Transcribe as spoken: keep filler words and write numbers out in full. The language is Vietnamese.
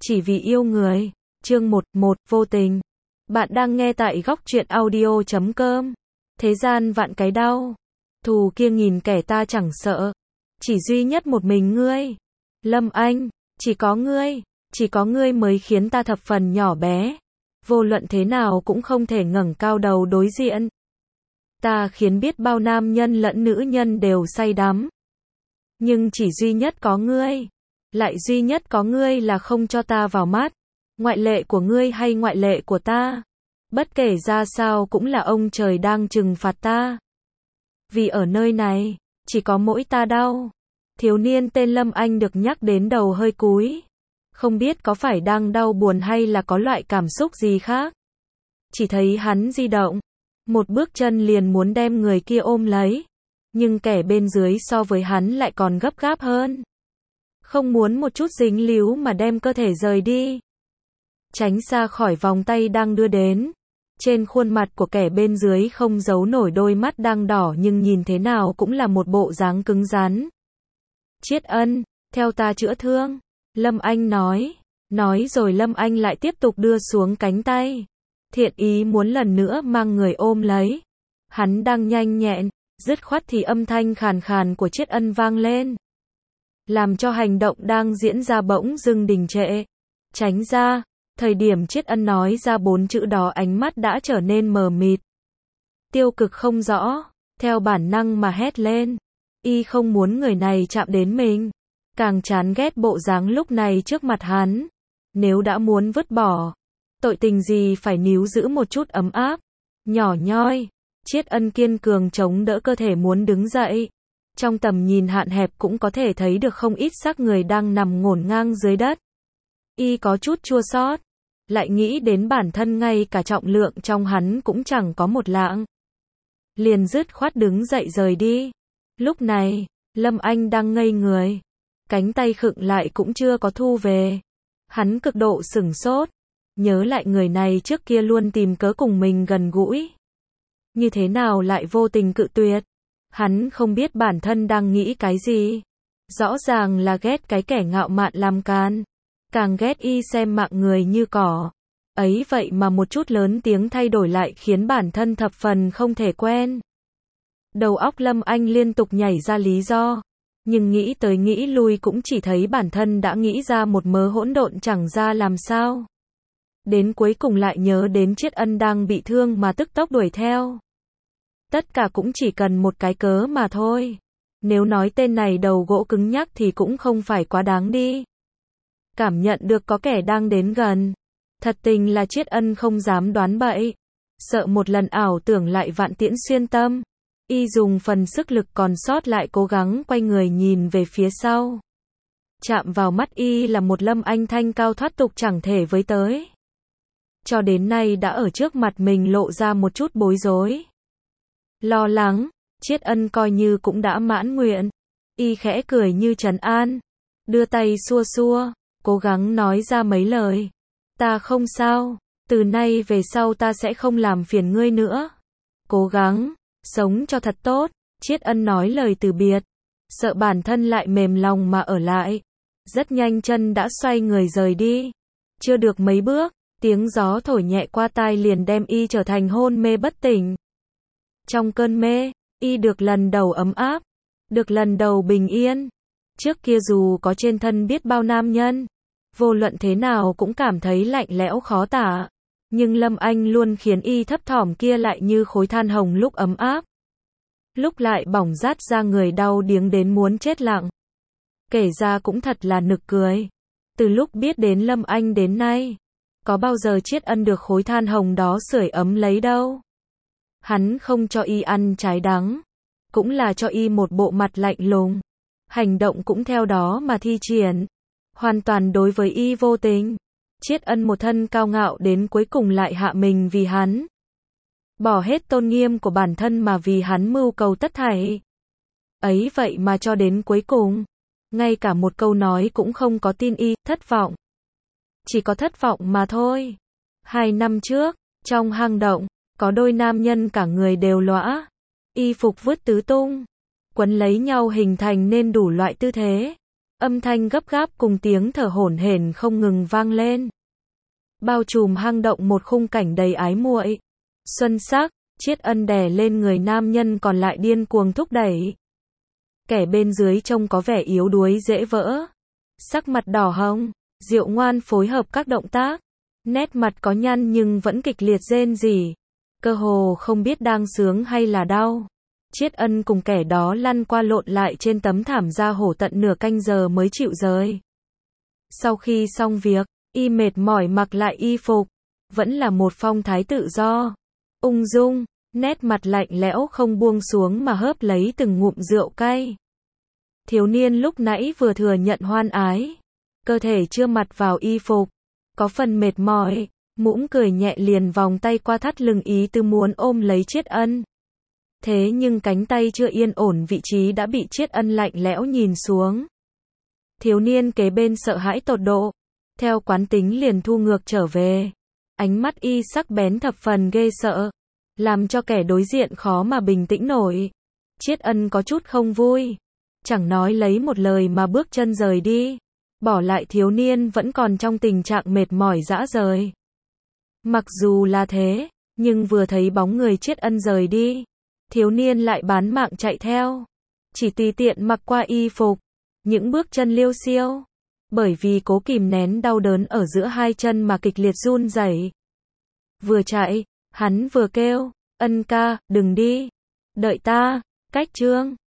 Chỉ vì yêu người. Chương một, một, vô tình. Bạn đang nghe tại góc truyện audio chấm com. Thế gian vạn cái đau. Thù kia nghìn kẻ ta chẳng sợ. Chỉ duy nhất một mình ngươi. Lâm Anh, chỉ có ngươi, chỉ có ngươi mới khiến ta thập phần nhỏ bé. Vô luận thế nào cũng không thể ngẩng cao đầu đối diện. Ta khiến biết bao nam nhân lẫn nữ nhân đều say đắm. Nhưng chỉ duy nhất có ngươi. Lại duy nhất có ngươi là không cho ta vào mắt. Ngoại lệ của ngươi hay ngoại lệ của ta. Bất kể ra sao cũng là ông trời đang trừng phạt ta. Vì ở nơi này, chỉ có mỗi ta đau. Thiếu niên tên Lâm Anh được nhắc đến đầu hơi cúi. Không biết có phải đang đau buồn hay là có loại cảm xúc gì khác. Chỉ thấy hắn di động. Một bước chân liền muốn đem người kia ôm lấy. Nhưng kẻ bên dưới so với hắn lại còn gấp gáp hơn. Không muốn một chút dính líu mà đem cơ thể rời đi. Tránh xa khỏi vòng tay đang đưa đến. Trên khuôn mặt của kẻ bên dưới không giấu nổi đôi mắt đang đỏ nhưng nhìn thế nào cũng là một bộ dáng cứng rắn. Triết Ân, theo ta chữa thương. Lâm Anh nói. Nói rồi Lâm Anh lại tiếp tục đưa xuống cánh tay. Thiện ý muốn lần nữa mang người ôm lấy. Hắn đang nhanh nhẹn, dứt khoát thì âm thanh khàn khàn của Triết Ân vang lên. Làm cho hành động đang diễn ra bỗng dưng đình trệ. Tránh ra. Thời điểm Triết Ân nói ra bốn chữ đó ánh mắt đã trở nên mờ mịt. Tiêu cực không rõ. Theo bản năng mà hét lên. Y không muốn người này chạm đến mình. Càng chán ghét bộ dáng lúc này trước mặt hắn. Nếu đã muốn vứt bỏ. Tội tình gì phải níu giữ một chút ấm áp. Nhỏ nhoi. Triết Ân kiên cường chống đỡ cơ thể muốn đứng dậy. Trong tầm nhìn hạn hẹp cũng có thể thấy được không ít xác người đang nằm ngổn ngang dưới đất. Y có chút chua xót, lại nghĩ đến bản thân ngay cả trọng lượng trong hắn cũng chẳng có một lạng. Liền dứt khoát đứng dậy rời đi. Lúc này, Lâm Anh đang ngây người. Cánh tay khựng lại cũng chưa có thu về. Hắn cực độ sửng sốt. Nhớ lại người này trước kia luôn tìm cớ cùng mình gần gũi. Như thế nào lại vô tình cự tuyệt. Hắn không biết bản thân đang nghĩ cái gì. Rõ ràng là ghét cái kẻ ngạo mạn làm can. Càng ghét y xem mạng người như cỏ. Ấy vậy mà một chút lớn tiếng thay đổi lại khiến bản thân thập phần không thể quen. Đầu óc Lâm Anh liên tục nhảy ra lý do. Nhưng nghĩ tới nghĩ lui cũng chỉ thấy bản thân đã nghĩ ra một mớ hỗn độn chẳng ra làm sao. Đến cuối cùng lại nhớ đến Triết Ân đang bị thương mà tức tốc đuổi theo. Tất cả cũng chỉ cần một cái cớ mà thôi. Nếu nói tên này đầu gỗ cứng nhắc thì cũng không phải quá đáng đi. Cảm nhận được có kẻ đang đến gần. Thật tình là Triết Ân không dám đoán bậy. Sợ một lần ảo tưởng lại vạn tiễn xuyên tâm. Y dùng phần sức lực còn sót lại cố gắng quay người nhìn về phía sau. Chạm vào mắt Y là một Lâm Anh thanh cao thoát tục chẳng thể với tới. Cho đến nay đã ở trước mặt mình lộ ra một chút bối rối. Lo lắng, Triết Ân coi như cũng đã mãn nguyện. Y khẽ cười như trấn an. Đưa tay xua xua, cố gắng nói ra mấy lời. Ta không sao, từ nay về sau ta sẽ không làm phiền ngươi nữa. Cố gắng, sống cho thật tốt, Triết Ân nói lời từ biệt. Sợ bản thân lại mềm lòng mà ở lại. Rất nhanh chân đã xoay người rời đi. Chưa được mấy bước, tiếng gió thổi nhẹ qua tai liền đem Y trở thành hôn mê bất tỉnh. Trong cơn mê, Y được lần đầu ấm áp, được lần đầu bình yên. Trước kia dù có trên thân biết bao nam nhân, vô luận thế nào cũng cảm thấy lạnh lẽo khó tả. Nhưng Lâm Anh luôn khiến Y thấp thỏm kia lại như khối than hồng lúc ấm áp. Lúc lại bỏng rát ra người đau điếng đến muốn chết lặng. Kể ra cũng thật là nực cười. Từ lúc biết đến Lâm Anh đến nay, có bao giờ Triết Ân được khối than hồng đó sưởi ấm lấy đâu. Hắn không cho Y ăn trái đắng, cũng là cho Y một bộ mặt lạnh lùng. Hành động cũng theo đó mà thi triển. Hoàn toàn đối với Y vô tình. Triết Ân một thân cao ngạo đến cuối cùng lại hạ mình vì hắn. Bỏ hết tôn nghiêm của bản thân mà vì hắn mưu cầu tất thảy. Ấy vậy mà cho đến cuối cùng, ngay cả một câu nói cũng không có tin Y, thất vọng. Chỉ có thất vọng mà thôi. Hai năm trước, trong hang động, có đôi nam nhân cả người đều lõa. Y phục vứt tứ tung. Quấn lấy nhau hình thành nên đủ loại tư thế. Âm thanh gấp gáp cùng tiếng thở hổn hển không ngừng vang lên. Bao trùm hang động một khung cảnh đầy ái muội. Xuân sắc, Triết Ân đè lên người nam nhân còn lại điên cuồng thúc đẩy. Kẻ bên dưới trông có vẻ yếu đuối dễ vỡ. Sắc mặt đỏ hồng, Diệu Ngoan phối hợp các động tác. Nét mặt có nhăn nhưng vẫn kịch liệt rên rỉ. Cơ hồ không biết đang sướng hay là đau. Triết Ân cùng kẻ đó lăn qua lộn lại trên tấm thảm da hổ tận nửa canh giờ mới chịu rời. Sau khi xong việc, y mệt mỏi mặc lại y phục. Vẫn là một phong thái tự do. Ung dung, nét mặt lạnh lẽo không buông xuống mà hớp lấy từng ngụm rượu cay. Thiếu niên lúc nãy vừa thừa nhận hoan ái. Cơ thể chưa mặt vào y phục. Có phần mệt mỏi. Mũm cười nhẹ liền vòng tay qua thắt lưng ý tứ muốn ôm lấy Triết Ân. Thế nhưng cánh tay chưa yên ổn vị trí đã bị Triết Ân lạnh lẽo nhìn xuống. Thiếu niên kế bên sợ hãi tột độ. Theo quán tính liền thu ngược trở về. Ánh mắt y sắc bén thập phần ghê sợ. Làm cho kẻ đối diện khó mà bình tĩnh nổi. Triết Ân có chút không vui. Chẳng nói lấy một lời mà bước chân rời đi. Bỏ lại thiếu niên vẫn còn trong tình trạng mệt mỏi rã rời. Mặc dù là thế, nhưng vừa thấy bóng người Triết Ân rời đi, thiếu niên lại bán mạng chạy theo. Chỉ tùy tiện mặc qua y phục, những bước chân liêu xiêu. Bởi vì cố kìm nén đau đớn ở giữa hai chân mà kịch liệt run rẩy. Vừa chạy, hắn vừa kêu, Ân ca, đừng đi. Đợi ta, cách chương.